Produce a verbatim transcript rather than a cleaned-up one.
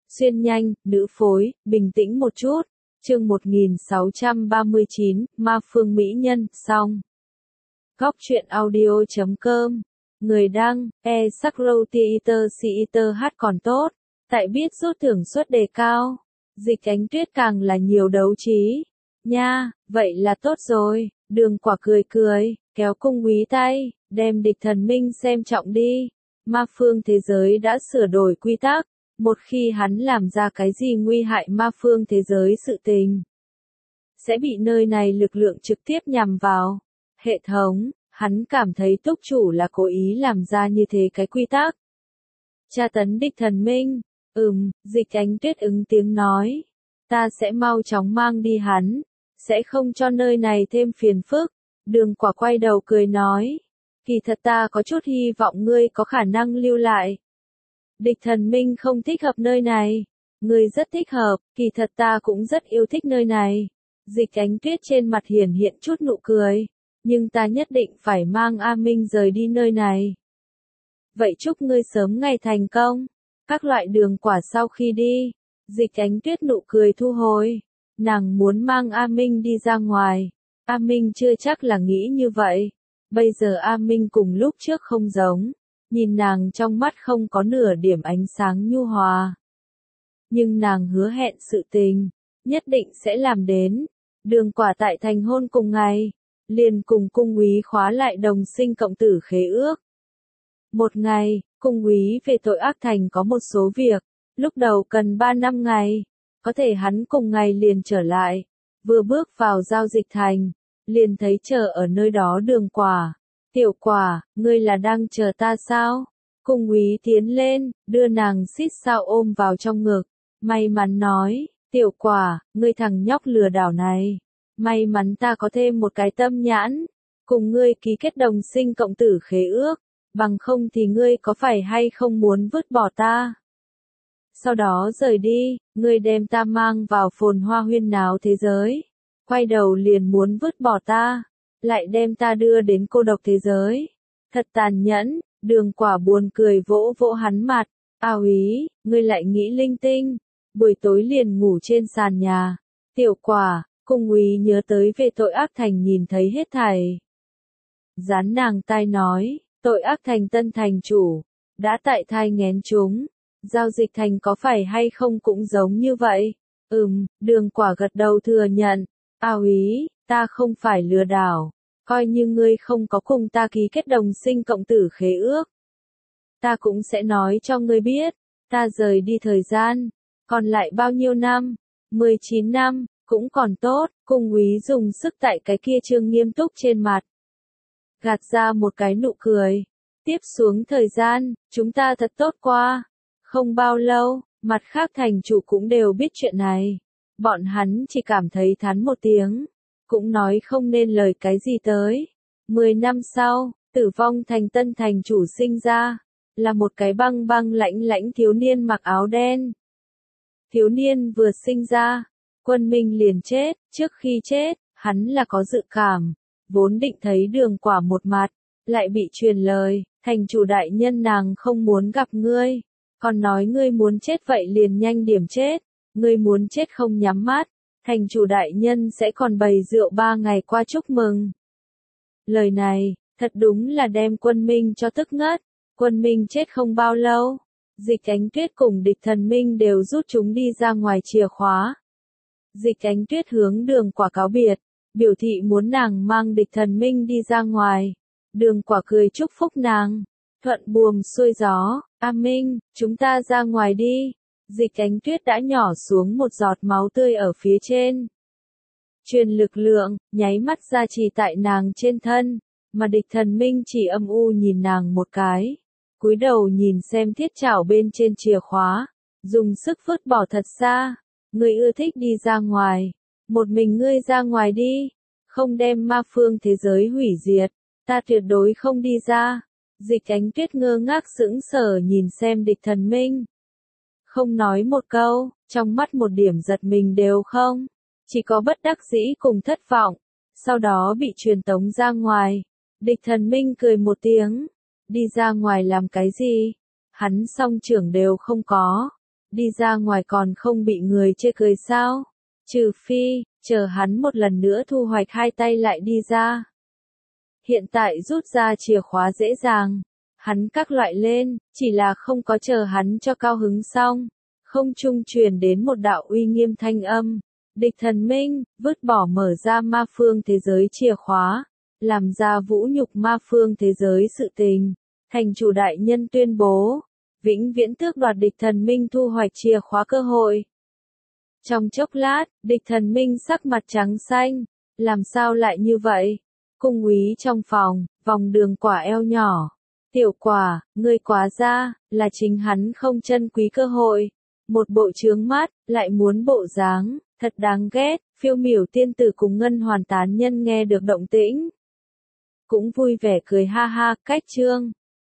Xuyên nhanh, nữ phối, bình tĩnh một chút. Chương một nghìn sáu trăm ba mươi chín, Ma Phương Mỹ Nhân, xong. Góc truyện audio chấm com. Người đăng, e Sakro Theater Theater hát còn tốt. Tại biết rút thưởng suất đề cao. Dịch Ánh Tuyết càng là nhiều đấu trí. Nha, vậy là tốt rồi. Đường Quả cười cười, kéo Cung Úy tay, đem Địch Thần Minh xem trọng đi. Ma phương thế giới đã sửa đổi quy tắc. Một khi hắn làm ra cái gì nguy hại ma phương thế giới sự tình, sẽ bị nơi này lực lượng trực tiếp nhằm vào. Hệ thống, hắn cảm thấy túc chủ là cố ý làm ra như thế cái quy tắc. Tra tấn Địch Thần Minh, ừm, Dịch Ánh Tuyết ứng tiếng nói. Ta sẽ mau chóng mang đi hắn, sẽ không cho nơi này thêm phiền phức. Đường Quả quay đầu cười nói. Kỳ thật ta có chút hy vọng ngươi có khả năng lưu lại. Địch Thần Minh không thích hợp nơi này. Ngươi rất thích hợp, kỳ thật ta cũng rất yêu thích nơi này. Dịch Ánh Tuyết trên mặt hiển hiện chút nụ cười. Nhưng ta nhất định phải mang A Minh rời đi nơi này. Vậy chúc ngươi sớm ngày thành công. Các loại Đường Quả sau khi đi, Dịch Ánh Tuyết nụ cười thu hồi. Nàng muốn mang A Minh đi ra ngoài. A Minh chưa chắc là nghĩ như vậy. Bây giờ A Minh cùng lúc trước không giống. Nhìn nàng trong mắt không có nửa điểm ánh sáng nhu hòa. Nhưng nàng hứa hẹn sự tình, nhất định sẽ làm đến. Đường Quả tại thành hôn cùng ngày, liền cùng Cung Úy khóa lại đồng sinh cộng tử khế ước. Một ngày, Cung Úy về tội ác thành có một số việc, lúc đầu cần ba năm ngày, có thể hắn cùng ngày liền trở lại, vừa bước vào giao dịch thành, liền thấy chờ ở nơi đó Đường Quả. Tiểu Quả, ngươi là đang chờ ta sao? Cung Úy tiến lên, đưa nàng xít sao ôm vào trong ngực. May mắn nói, Tiểu Quả, ngươi thằng nhóc lừa đảo này. May mắn ta có thêm một cái tâm nhãn. Cùng ngươi ký kết đồng sinh cộng tử khế ước. Bằng không thì ngươi có phải hay không muốn vứt bỏ ta? Sau đó rời đi, ngươi đem ta mang vào phồn hoa huyên náo thế giới. Quay đầu liền muốn vứt bỏ ta. Lại đem ta đưa đến cô độc thế giới. Thật tàn nhẫn. Đường Quả buồn cười vỗ vỗ hắn mặt. A Úy, ngươi lại nghĩ linh tinh. Buổi tối liền ngủ trên sàn nhà. Tiểu Quả, Cung Úy nhớ tới về tội ác thành nhìn thấy hết thảy. Dán nàng tai nói, tội ác thành tân thành chủ, đã tại thai nghén chúng. Giao dịch thành có phải hay không cũng giống như vậy? Ừm, Đường Quả gật đầu thừa nhận. A Úy, ta không phải lừa đảo. Coi như ngươi không có cùng ta ký kết đồng sinh cộng tử khế ước. Ta cũng sẽ nói cho ngươi biết, ta rời đi thời gian, còn lại bao nhiêu năm? mười chín năm, cũng còn tốt. Cung Úy dùng sức tại cái kia trương nghiêm túc trên mặt. Gạt ra một cái nụ cười. Tiếp xuống thời gian, chúng ta thật tốt qua. Không bao lâu, mặt khác thành chủ cũng đều biết chuyện này. Bọn hắn chỉ cảm thấy thán một tiếng. Cũng nói không nên lời cái gì tới. Mười năm sau, Tử Vong thành tân thành chủ sinh ra. Là một cái băng băng lãnh lãnh thiếu niên mặc áo đen. Thiếu niên vừa sinh ra, Quân Minh liền chết. Trước khi chết, hắn là có dự cảm. Vốn định thấy Đường Quả một mặt, lại bị truyền lời. Thành chủ đại nhân nàng không muốn gặp ngươi. Còn nói ngươi muốn chết vậy liền nhanh điểm chết. Ngươi muốn chết không nhắm mắt. Thành chủ đại nhân sẽ còn bày rượu ba ngày qua chúc mừng. Lời này, thật đúng là đem Quân Minh cho tức ngất. Quân Minh chết không bao lâu. Dịch Ánh Tuyết cùng Địch Thần Minh đều rút chúng đi ra ngoài chìa khóa. Dịch Ánh Tuyết hướng Đường Quả cáo biệt, biểu thị muốn nàng mang Địch Thần Minh đi ra ngoài. Đường Quả cười chúc phúc nàng. Thuận buồm xuôi gió, A Minh, chúng ta ra ngoài đi. Dịch Ánh Tuyết đã nhỏ xuống một giọt máu tươi ở phía trên. Truyền lực lượng, nháy mắt ra trì tại nàng trên thân, mà Địch Thần Minh chỉ âm u nhìn nàng một cái. Cúi đầu nhìn xem thiết chảo bên trên chìa khóa, dùng sức vứt bỏ thật xa. Ngươi ưa thích đi ra ngoài, một mình ngươi ra ngoài đi, không đem ma phương thế giới hủy diệt, ta tuyệt đối không đi ra. Dịch Ánh Tuyết ngơ ngác sững sờ nhìn xem Địch Thần Minh. Không nói một câu, trong mắt một điểm giật mình đều không, chỉ có bất đắc dĩ cùng thất vọng, sau đó bị truyền tống ra ngoài. Địch Thần Minh cười một tiếng, đi ra ngoài làm cái gì? Hắn song trưởng đều không có, đi ra ngoài còn không bị người chê cười sao? Trừ phi, chờ hắn một lần nữa thu hoạch hai tay lại đi ra. Hiện tại rút ra chìa khóa dễ dàng. Hắn các loại lên, chỉ là không có chờ hắn cho cao hứng xong. Không trung truyền đến một đạo uy nghiêm thanh âm. Địch Thần Minh, vứt bỏ mở ra ma phương thế giới chìa khóa. Làm ra vũ nhục ma phương thế giới sự tình. Thành chủ đại nhân tuyên bố. Vĩnh viễn tước đoạt địch thần minh thu hoạch chìa khóa cơ hội. Trong chốc lát, địch thần minh sắc mặt trắng xanh. Làm sao lại như vậy? Cung úy trong phòng, vòng đường quả eo nhỏ. Tiểu quả, ngươi quá ra, là chính hắn không trân quý cơ hội. Một bộ trướng mắt, lại muốn bộ dáng, thật đáng ghét. Phiêu miểu tiên tử cùng ngân hoàn tán nhân nghe được động tĩnh. Cũng vui vẻ cười ha ha, cách chương.